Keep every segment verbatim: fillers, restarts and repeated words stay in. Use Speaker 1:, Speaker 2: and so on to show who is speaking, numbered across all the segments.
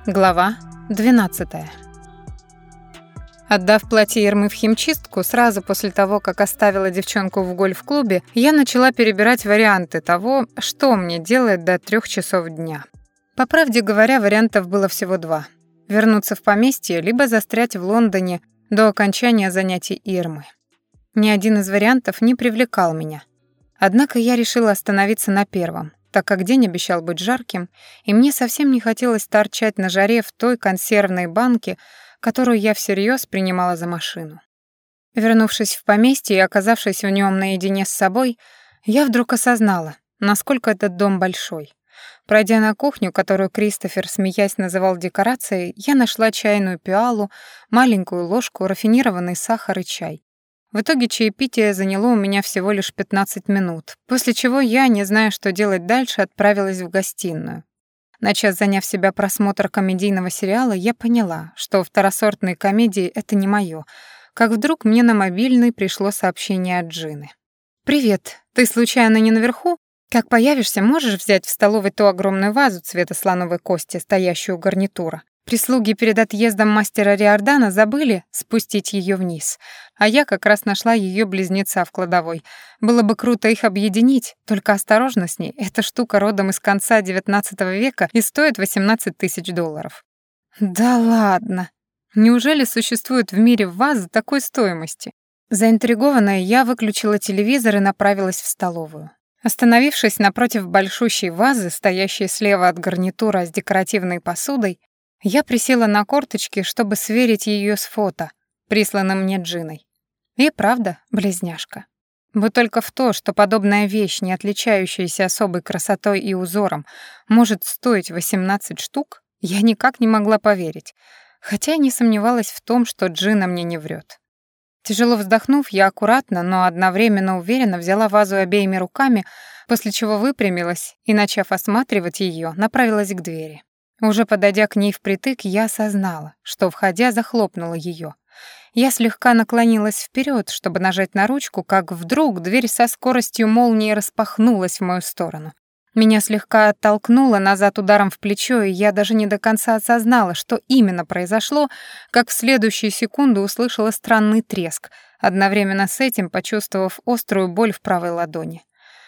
Speaker 1: Глава двенадцатая. Отдав платье Ирмы в химчистку, сразу после того, как оставила девчонку в гольф-клубе, я начала перебирать варианты того, что мне делать до трех часов дня. По правде говоря, вариантов было всего два. Вернуться в поместье, либо застрять в Лондоне до окончания занятий Ирмы. Ни один из вариантов не привлекал меня. Однако я решила остановиться на первом, так как день обещал быть жарким, и мне совсем не хотелось торчать на жаре в той консервной банке, которую я всерьез принимала за машину. Вернувшись в поместье и оказавшись в нем наедине с собой, я вдруг осознала, насколько этот дом большой. Пройдя на кухню, которую Кристофер, смеясь, называл декорацией, я нашла чайную пиалу, маленькую ложку, рафинированный сахар и чай. В итоге чаепитие заняло у меня всего лишь пятнадцать минут, после чего я, не зная, что делать дальше, отправилась в гостиную. На час заняв себя просмотром комедийного сериала, я поняла, что второсортные комедии — это не моё, как вдруг мне на мобильный пришло сообщение от Джины. «Привет, ты случайно не наверху? Как появишься, можешь взять в столовой ту огромную вазу цвета слоновой кости, стоящую у гарнитура? Прислуги перед отъездом мастера Риордана забыли спустить ее вниз, а я как раз нашла ее близнеца в кладовой. Было бы круто их объединить, только осторожно с ней. Эта штука родом из конца девятнадцатого века и стоит восемнадцать тысяч долларов». «Да ладно! Неужели существует в мире вазы такой стоимости?» Заинтригованная, я выключила телевизор и направилась в столовую. Остановившись напротив большущей вазы, стоящей слева от гарнитура с декоративной посудой, я присела на корточки, чтобы сверить ее с фото, присланным мне Джиной. И правда, близняшка. Вот только в то, что подобная вещь, не отличающаяся особой красотой и узором, может стоить восемнадцать штук, я никак не могла поверить, хотя и не сомневалась в том, что Джина мне не врет. Тяжело вздохнув, я аккуратно, но одновременно уверенно взяла вазу обеими руками, после чего выпрямилась и, начав осматривать ее, направилась к двери. Уже подойдя к ней впритык, я осознала, что, входя, захлопнула ее. Я слегка наклонилась вперед, чтобы нажать на ручку, как вдруг дверь со скоростью молнии распахнулась в мою сторону. Меня слегка оттолкнуло назад ударом в плечо, и я даже не до конца осознала, что именно произошло, как в следующую секунду услышала странный треск, одновременно с этим почувствовав острую боль в правой ладони.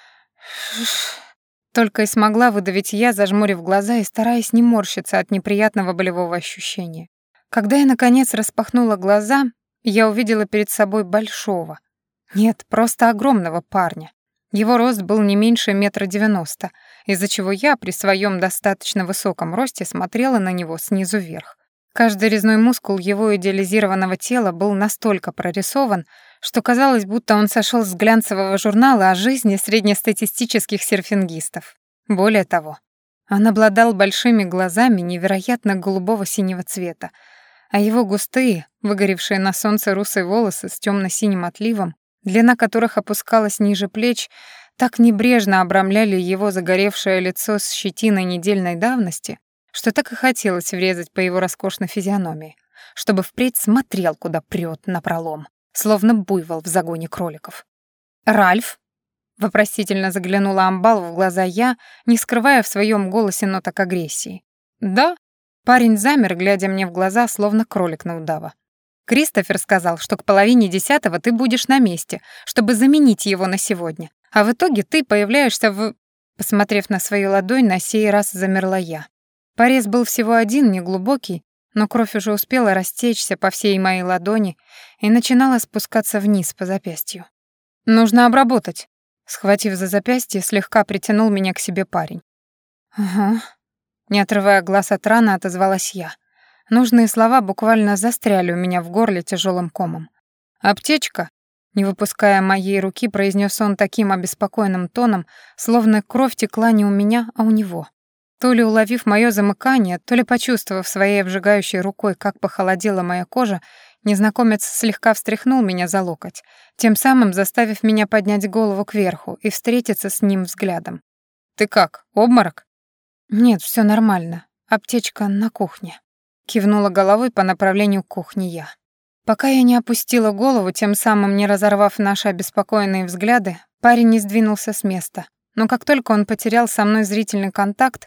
Speaker 1: Только и смогла выдавить я, зажмурив глаза и стараясь не морщиться от неприятного болевого ощущения. Когда я, наконец, распахнула глаза, я увидела перед собой большого, нет, просто огромного парня. Его рост был не меньше метра девяносто, из-за чего я при своем достаточно высоком росте смотрела на него снизу вверх. Каждый резной мускул его идеализированного тела был настолько прорисован, что казалось, будто он сошел с глянцевого журнала о жизни среднестатистических серфингистов. Более того, он обладал большими глазами невероятно голубого синего цвета, а его густые, выгоревшие на солнце русые волосы с темно-синим отливом, длина которых опускалась ниже плеч, так небрежно обрамляли его загоревшее лицо с щетиной недельной давности, что так и хотелось врезать по его роскошной физиономии, чтобы впредь смотрел, куда прёт напролом, словно буйвол в загоне кроликов. «Ральф?» — вопросительно заглянула Амбалу в глаза я, не скрывая в своем голосе ноток агрессии. «Да?» — парень замер, глядя мне в глаза, словно кролик на удава. «Кристофер сказал, что к половине десятого ты будешь на месте, чтобы заменить его на сегодня, а в итоге ты появляешься в...» Посмотрев на свою ладонь, на сей раз замерла я. Порез был всего один, неглубокий, но кровь уже успела растечься по всей моей ладони и начинала спускаться вниз по запястью. «Нужно обработать», — схватив за запястье, слегка притянул меня к себе парень. «Ага», — не отрывая глаз от раны, отозвалась я. Нужные слова буквально застряли у меня в горле тяжелым комом. «Аптечка?» — не выпуская моей руки, произнес он таким обеспокоенным тоном, словно кровь текла не у меня, а у него. То ли уловив моё замыкание, то ли почувствовав своей обжигающей рукой, как похолодела моя кожа, незнакомец слегка встряхнул меня за локоть, тем самым заставив меня поднять голову кверху и встретиться с ним взглядом. «Ты как, обморок?» «Нет, всё нормально. Аптечка на кухне», — кивнула головой по направлению к кухне я. Пока я не опустила голову, тем самым не разорвав наши обеспокоенные взгляды, парень не сдвинулся с места. Но как только он потерял со мной зрительный контакт,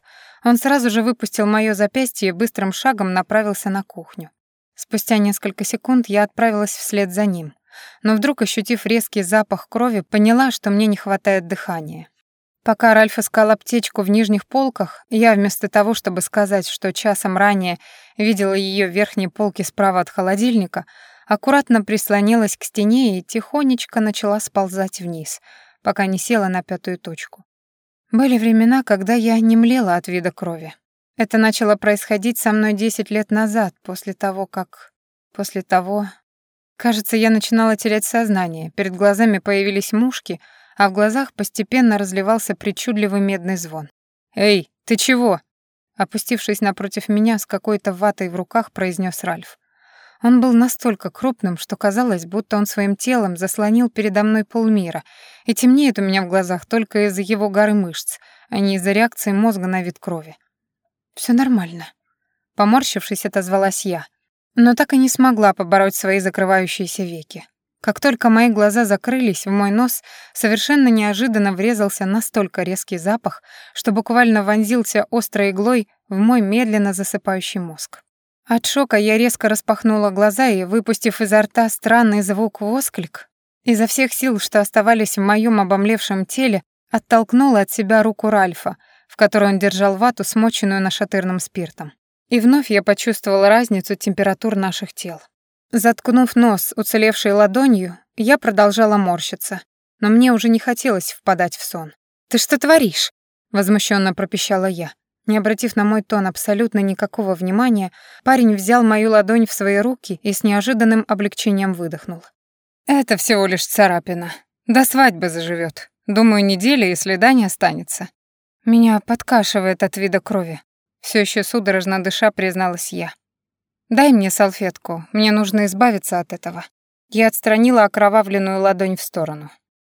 Speaker 1: Он сразу же выпустил моё запястье и быстрым шагом направился на кухню. Спустя несколько секунд я отправилась вслед за ним, но вдруг, ощутив резкий запах крови, поняла, что мне не хватает дыхания. Пока Ральф искал аптечку в нижних полках, я вместо того, чтобы сказать, что часом ранее видела её в верхней полке справа от холодильника, аккуратно прислонилась к стене и тихонечко начала сползать вниз, пока не села на пятую точку. Были времена, когда я немлела от вида крови. Это начало происходить со мной десять лет назад, после того, как... После того... Кажется, я начинала терять сознание, перед глазами появились мушки, а в глазах постепенно разливался причудливый медный звон. «Эй, ты чего?» Опустившись напротив меня с какой-то ватой в руках, произнес Ральф. Он был настолько крупным, что казалось, будто он своим телом заслонил передо мной полмира, и темнеет у меня в глазах только из-за его горы мышц, а не из-за реакции мозга на вид крови. «Всё нормально», — поморщившись, отозвалась я, но так и не смогла побороть свои закрывающиеся веки. Как только мои глаза закрылись, в мой нос совершенно неожиданно врезался настолько резкий запах, что буквально вонзился острой иглой в мой медленно засыпающий мозг. От шока я резко распахнула глаза и, выпустив изо рта странный звук-восклик, изо всех сил, что оставались в моем обомлевшем теле, оттолкнула от себя руку Ральфа, в которой он держал вату, смоченную нашатырным спиртом. И вновь я почувствовала разницу температур наших тел. Заткнув нос уцелевшей ладонью, я продолжала морщиться, но мне уже не хотелось впадать в сон. «Ты что творишь?» — возмущенно пропищала я. Не обратив на мой тон абсолютно никакого внимания, парень взял мою ладонь в свои руки и с неожиданным облегчением выдохнул. «Это всего лишь царапина. До свадьбы заживет. Думаю, недели и следа не останется». Меня подкашивает от вида крови. Все еще судорожно дыша, призналась я. «Дай мне салфетку, мне нужно избавиться от этого». Я отстранила окровавленную ладонь в сторону.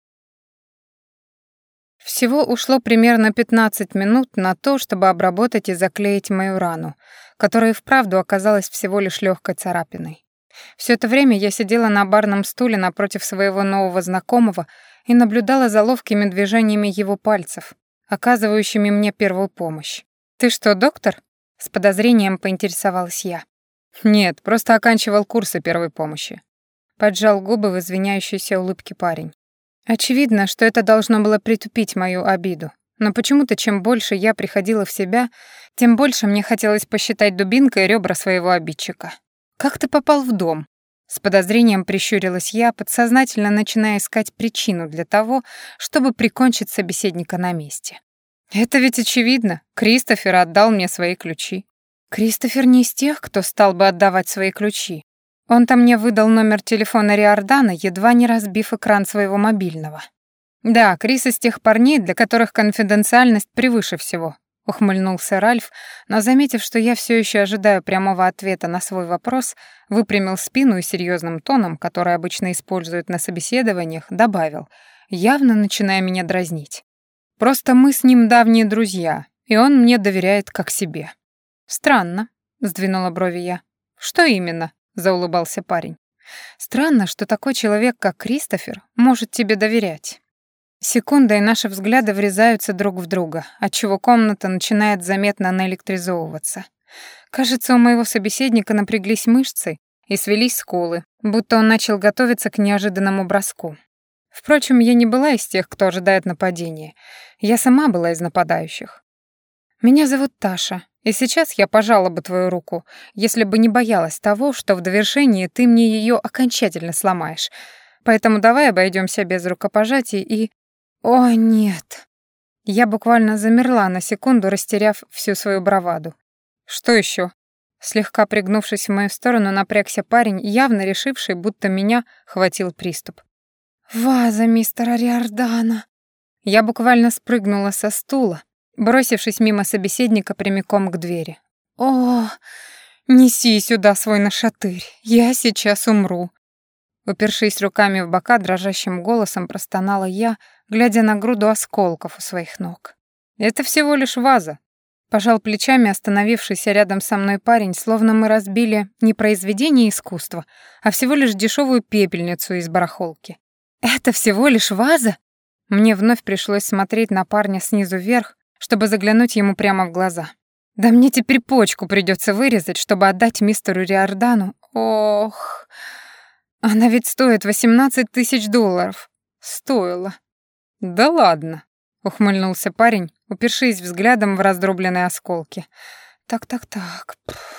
Speaker 1: Всего ушло примерно пятнадцать минут на то, чтобы обработать и заклеить мою рану, которая вправду оказалась всего лишь легкой царапиной. Все это время я сидела на барном стуле напротив своего нового знакомого и наблюдала за ловкими движениями его пальцев, оказывающими мне первую помощь. «Ты что, доктор?» — с подозрением поинтересовалась я. «Нет, просто оканчивал курсы первой помощи», — поджал губы в извиняющейся улыбке парень. Очевидно, что это должно было притупить мою обиду, но почему-то чем больше я приходила в себя, тем больше мне хотелось посчитать дубинкой ребра своего обидчика. «Как ты попал в дом?» С подозрением прищурилась я, подсознательно начиная искать причину для того, чтобы прикончить собеседника на месте. «Это ведь очевидно. Кристофер отдал мне свои ключи». «Кристофер не из тех, кто стал бы отдавать свои ключи. Он-то мне выдал номер телефона Риордана, едва не разбив экран своего мобильного». «Да, Крис из тех парней, для которых конфиденциальность превыше всего», — ухмыльнулся Ральф, но, заметив, что я все еще ожидаю прямого ответа на свой вопрос, выпрямил спину и серьезным тоном, который обычно используют на собеседованиях, добавил, явно начиная меня дразнить. «Просто мы с ним давние друзья, и он мне доверяет как себе». «Странно», — сдвинула брови я. «Что именно?» — заулыбался парень. «Странно, что такой человек, как Кристофер, может тебе доверять». Секунда, и наши взгляды врезаются друг в друга, отчего комната начинает заметно наэлектризовываться. Кажется, у моего собеседника напряглись мышцы и свелись скулы, будто он начал готовиться к неожиданному броску. Впрочем, я не была из тех, кто ожидает нападения. Я сама была из нападающих. «Меня зовут Таша, и сейчас я пожала бы твою руку, если бы не боялась того, что в довершении ты мне ее окончательно сломаешь. Поэтому давай обойдемся без рукопожатий и...» «О, нет!» Я буквально замерла на секунду, растеряв всю свою браваду. «Что еще?» Слегка пригнувшись в мою сторону, напрягся парень, явно решивший, будто меня хватил приступ. «Ваза мистера Риордана!» Я буквально спрыгнула со стула, бросившись мимо собеседника прямиком к двери. «О, неси сюда свой нашатырь, я сейчас умру!» Упершись руками в бока, дрожащим голосом простонала я, глядя на груду осколков у своих ног. «Это всего лишь ваза», — пожал плечами остановившийся рядом со мной парень, словно мы разбили не произведение искусства, а всего лишь дешевую пепельницу из барахолки. «Это всего лишь ваза?» Мне вновь пришлось смотреть на парня снизу вверх, чтобы заглянуть ему прямо в глаза. Да мне теперь почку придется вырезать, чтобы отдать мистеру Риордану. Ох, она ведь стоит восемнадцать тысяч долларов. Стоила. Да ладно, ухмыльнулся парень, упершись взглядом в раздробленные осколки. Так-так-так,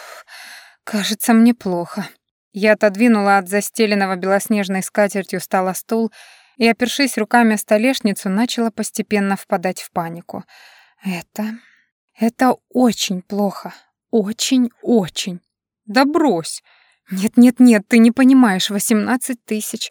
Speaker 1: кажется, мне плохо. Я отодвинула от застеленного белоснежной скатертью стола стул и, опершись руками о столешницу, начала постепенно впадать в панику. Это... это очень плохо. Очень-очень. Да брось. Нет-нет-нет, ты не понимаешь, восемнадцать тысяч.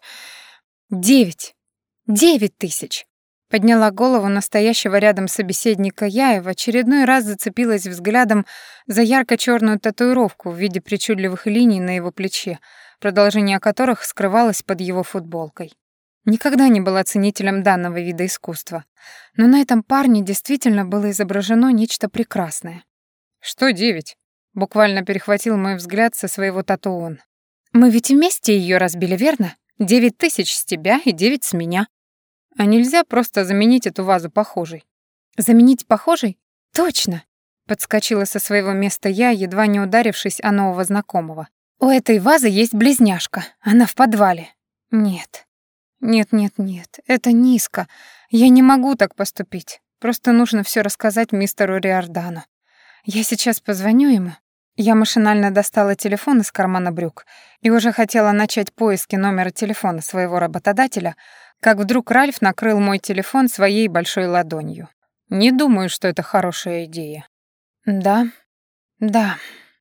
Speaker 1: Девять. Девять тысяч. Подняла голову настоящего рядом собеседника я и в очередной раз зацепилась взглядом за ярко-черную татуировку в виде причудливых линий на его плече, продолжение которых скрывалось под его футболкой. Никогда не была ценителем данного вида искусства, но на этом парне действительно было изображено нечто прекрасное. «Что девять?» — буквально перехватил мой взгляд со своего тату он. «Мы ведь вместе ее разбили, верно? Девять тысяч с тебя и девять с меня. А нельзя просто заменить эту вазу похожей?» «Заменить похожей? Точно!» — подскочила со своего места я, едва не ударившись о нового знакомого. «У этой вазы есть близняшка, она в подвале». «Нет». «Нет-нет-нет, это низко. Я не могу так поступить. Просто нужно все рассказать мистеру Риордану. Я сейчас позвоню ему». Я машинально достала телефон из кармана брюк и уже хотела начать поиски номера телефона своего работодателя, как вдруг Ральф накрыл мой телефон своей большой ладонью. «Не думаю, что это хорошая идея». «Да, да».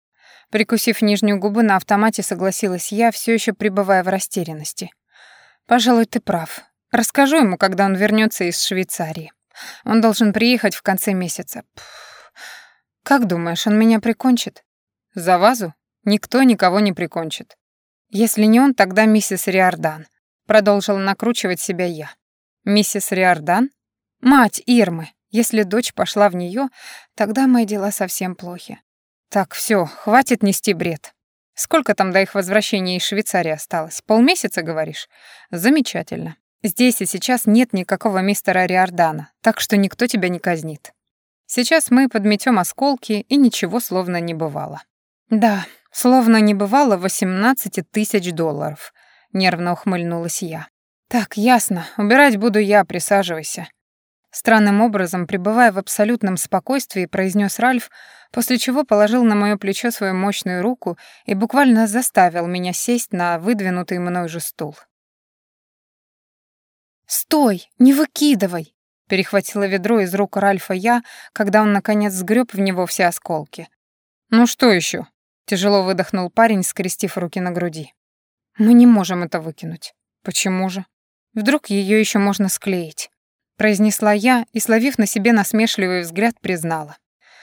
Speaker 1: Прикусив нижнюю губу, на автомате согласилась я, все еще пребывая в растерянности. «Пожалуй, ты прав. Расскажу ему, когда он вернется из Швейцарии. Он должен приехать в конце месяца. Пфф. Как думаешь, он меня прикончит?» «За вазу? Никто никого не прикончит. Если не он, тогда миссис Риордан», — продолжила накручивать себя я. «Миссис Риордан? Мать Ирмы. Если дочь пошла в нее, тогда мои дела совсем плохи. Так, все, хватит нести бред. Сколько там до их возвращения из Швейцарии осталось? Полмесяца, говоришь? Замечательно. Здесь и сейчас нет никакого мистера Риордана, так что никто тебя не казнит. Сейчас мы подметем осколки, и ничего словно не бывало». «Да, словно не бывало восемнадцати тысяч долларов», — нервно ухмыльнулась я. «Так, ясно. Убирать буду я, присаживайся». Странным образом, пребывая в абсолютном спокойствии, произнес Ральф, после чего положил на моё плечо свою мощную руку и буквально заставил меня сесть на выдвинутый мной же стул. «Стой! Не выкидывай!» — перехватила ведро из рук Ральфа я, когда он, наконец, сгреб в него все осколки. «Ну что еще? Тяжело выдохнул парень, скрестив руки на груди. «Мы не можем это выкинуть». «Почему же? Вдруг ее еще можно склеить?» Произнесла я и, словив на себе насмешливый взгляд, признала.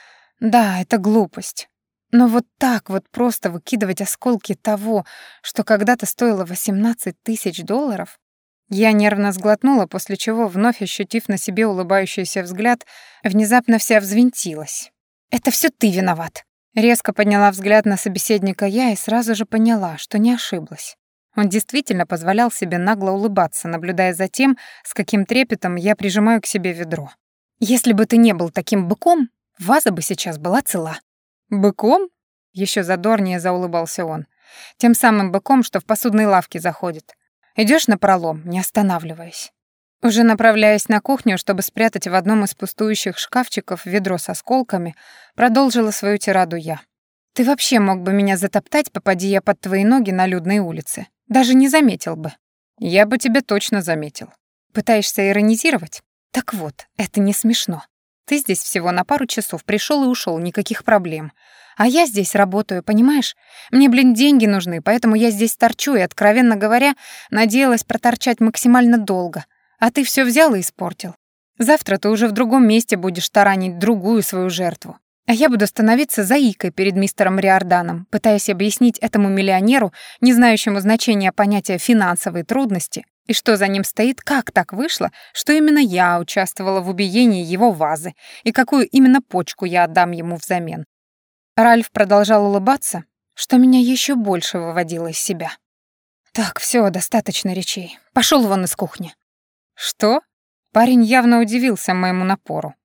Speaker 1: «Да, это глупость. Но вот так вот просто выкидывать осколки того, что когда-то стоило восемнадцать тысяч долларов?» Я нервно сглотнула, после чего, вновь ощутив на себе улыбающийся взгляд, внезапно вся взвинтилась. «Это все ты виноват!» Резко подняла взгляд на собеседника я и сразу же поняла, что не ошиблась. Он действительно позволял себе нагло улыбаться, наблюдая за тем, с каким трепетом я прижимаю к себе ведро. «Если бы ты не был таким быком, ваза бы сейчас была цела». «Быком?» — еще задорнее заулыбался он. «Тем самым быком, что в посудной лавке заходит. Идешь напролом, не останавливаясь». Уже направляясь на кухню, чтобы спрятать в одном из пустующих шкафчиков ведро с осколками, продолжила свою тираду я. «Ты вообще мог бы меня затоптать, попади я под твои ноги на людной улице. Даже не заметил бы». «Я бы тебя точно заметил». «Пытаешься иронизировать? Так вот, это не смешно. Ты здесь всего на пару часов пришел и ушел, никаких проблем. А я здесь работаю, понимаешь? Мне, блин, деньги нужны, поэтому я здесь торчу и, откровенно говоря, надеялась проторчать максимально долго. А ты все взял и испортил. Завтра ты уже в другом месте будешь таранить другую свою жертву. А я буду становиться заикой перед мистером Риорданом, пытаясь объяснить этому миллионеру, не знающему значения понятия финансовой трудности, и что за ним стоит, как так вышло, что именно я участвовала в убиении его вазы, и какую именно почку я отдам ему взамен». Ральф продолжал улыбаться, что меня еще больше выводило из себя. «Так, все, достаточно речей. Пошел вон из кухни». «Что?» Парень явно удивился моему напору.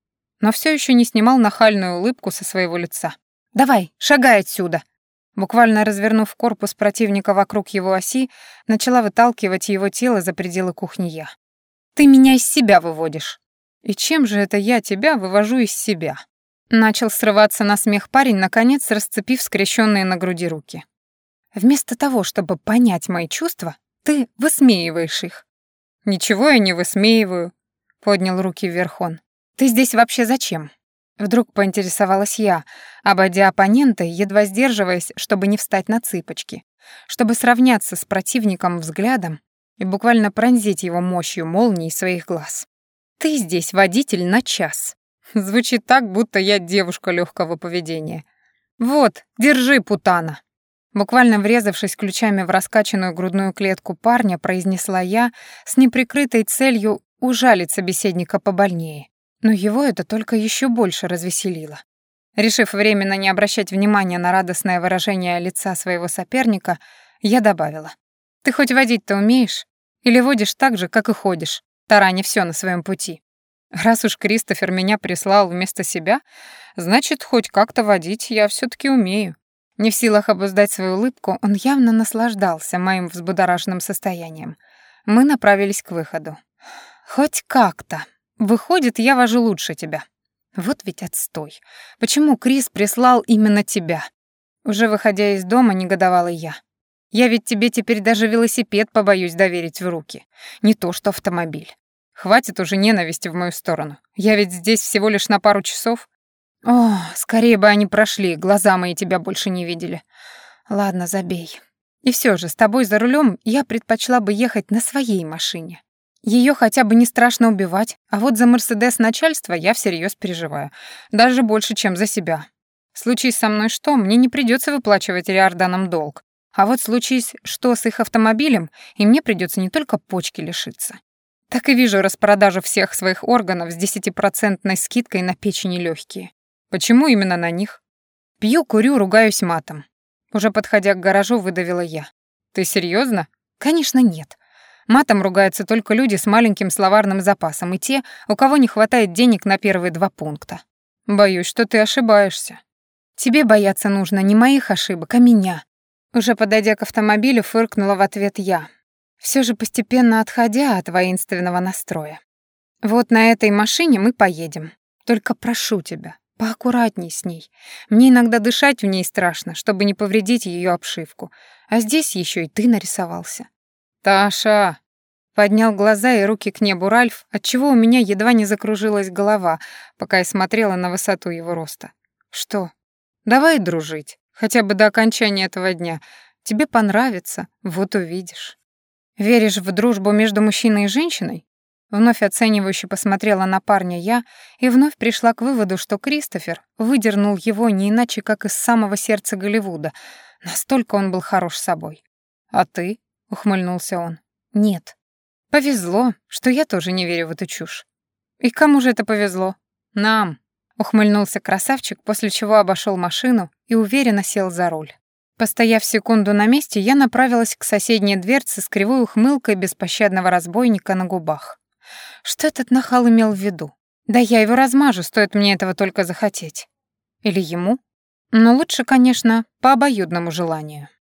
Speaker 1: но все еще не снимал нахальную улыбку со своего лица. «Давай, шагай отсюда!» Буквально развернув корпус противника вокруг его оси, начала выталкивать его тело за пределы кухни я. «Ты меня из себя выводишь!» «И чем же это я тебя вывожу из себя?» Начал срываться на смех парень, наконец расцепив скрещенные на груди руки. «Вместо того, чтобы понять мои чувства, ты высмеиваешь их». «Ничего я не высмеиваю», — поднял руки вверх он. «Ты здесь вообще зачем?» Вдруг поинтересовалась я, обойдя оппонента, едва сдерживаясь, чтобы не встать на цыпочки, чтобы сравняться с противником взглядом и буквально пронзить его мощью молнии своих глаз. «Ты здесь водитель на час». Звучит так, будто я девушка легкого поведения. «Вот, держи, путана». Буквально врезавшись ключами в раскачанную грудную клетку парня, произнесла я с неприкрытой целью ужалить собеседника побольнее. Но его это только еще больше развеселило. Решив временно не обращать внимания на радостное выражение лица своего соперника, я добавила. «Ты хоть водить-то умеешь? Или водишь так же, как и ходишь, тараня все на своем пути? Раз уж Кристофер меня прислал вместо себя, значит, хоть как-то водить я все таки умею». Не в силах обуздать свою улыбку, он явно наслаждался моим взбудораженным состоянием. Мы направились к выходу. «Хоть как-то. Выходит, я вожу лучше тебя». Вот ведь отстой. Почему Крис прислал именно тебя? Уже выходя из дома, негодовала я. Я ведь тебе теперь даже велосипед побоюсь доверить в руки. Не то что автомобиль. Хватит уже ненависти в мою сторону. Я ведь здесь всего лишь на пару часов. О, скорее бы они прошли, глаза мои тебя больше не видели. Ладно, забей. И все же, с тобой за рулем я предпочла бы ехать на своей машине. Ее хотя бы не страшно убивать, а вот за Мерседес начальства я всерьез переживаю. Даже больше, чем за себя. Случись со мной что, мне не придется выплачивать Риорданам долг. А вот случись что с их автомобилем, и мне придется не только почки лишиться. Так и вижу распродажу всех своих органов с десятипроцентной скидкой на печень и легкие. Почему именно на них? Пью, курю, ругаюсь матом. Уже подходя к гаражу, выдавила я. Ты серьезно? Конечно, нет. Матом ругаются только люди с маленьким словарным запасом и те, у кого не хватает денег на первые два пункта. Боюсь, что ты ошибаешься. Тебе бояться нужно не моих ошибок, а меня. Уже подойдя к автомобилю, фыркнула в ответ я, все же постепенно отходя от воинственного настроя. Вот на этой машине мы поедем. Только прошу тебя, поаккуратней с ней. Мне иногда дышать в ней страшно, чтобы не повредить ее обшивку. А здесь еще и ты нарисовался. «Таша!» — поднял глаза и руки к небу Ральф, отчего у меня едва не закружилась голова, пока я смотрела на высоту его роста. «Что? Давай дружить, хотя бы до окончания этого дня. Тебе понравится, вот увидишь». «Веришь в дружбу между мужчиной и женщиной?» Вновь оценивающе посмотрела на парня я и вновь пришла к выводу, что Кристофер выдернул его не иначе, как из самого сердца Голливуда. Настолько он был хорош собой. «А ты?» — ухмыльнулся он. «Нет. Повезло, что я тоже не верю в эту чушь». «И кому же это повезло?» «Нам», — ухмыльнулся красавчик, после чего обошел машину и уверенно сел за руль. Постояв секунду на месте, я направилась к соседней дверце с кривой ухмылкой беспощадного разбойника на губах. Что этот нахал имел в виду? Да я его размажу, стоит мне этого только захотеть. Или ему? Но лучше, конечно, по обоюдному желанию.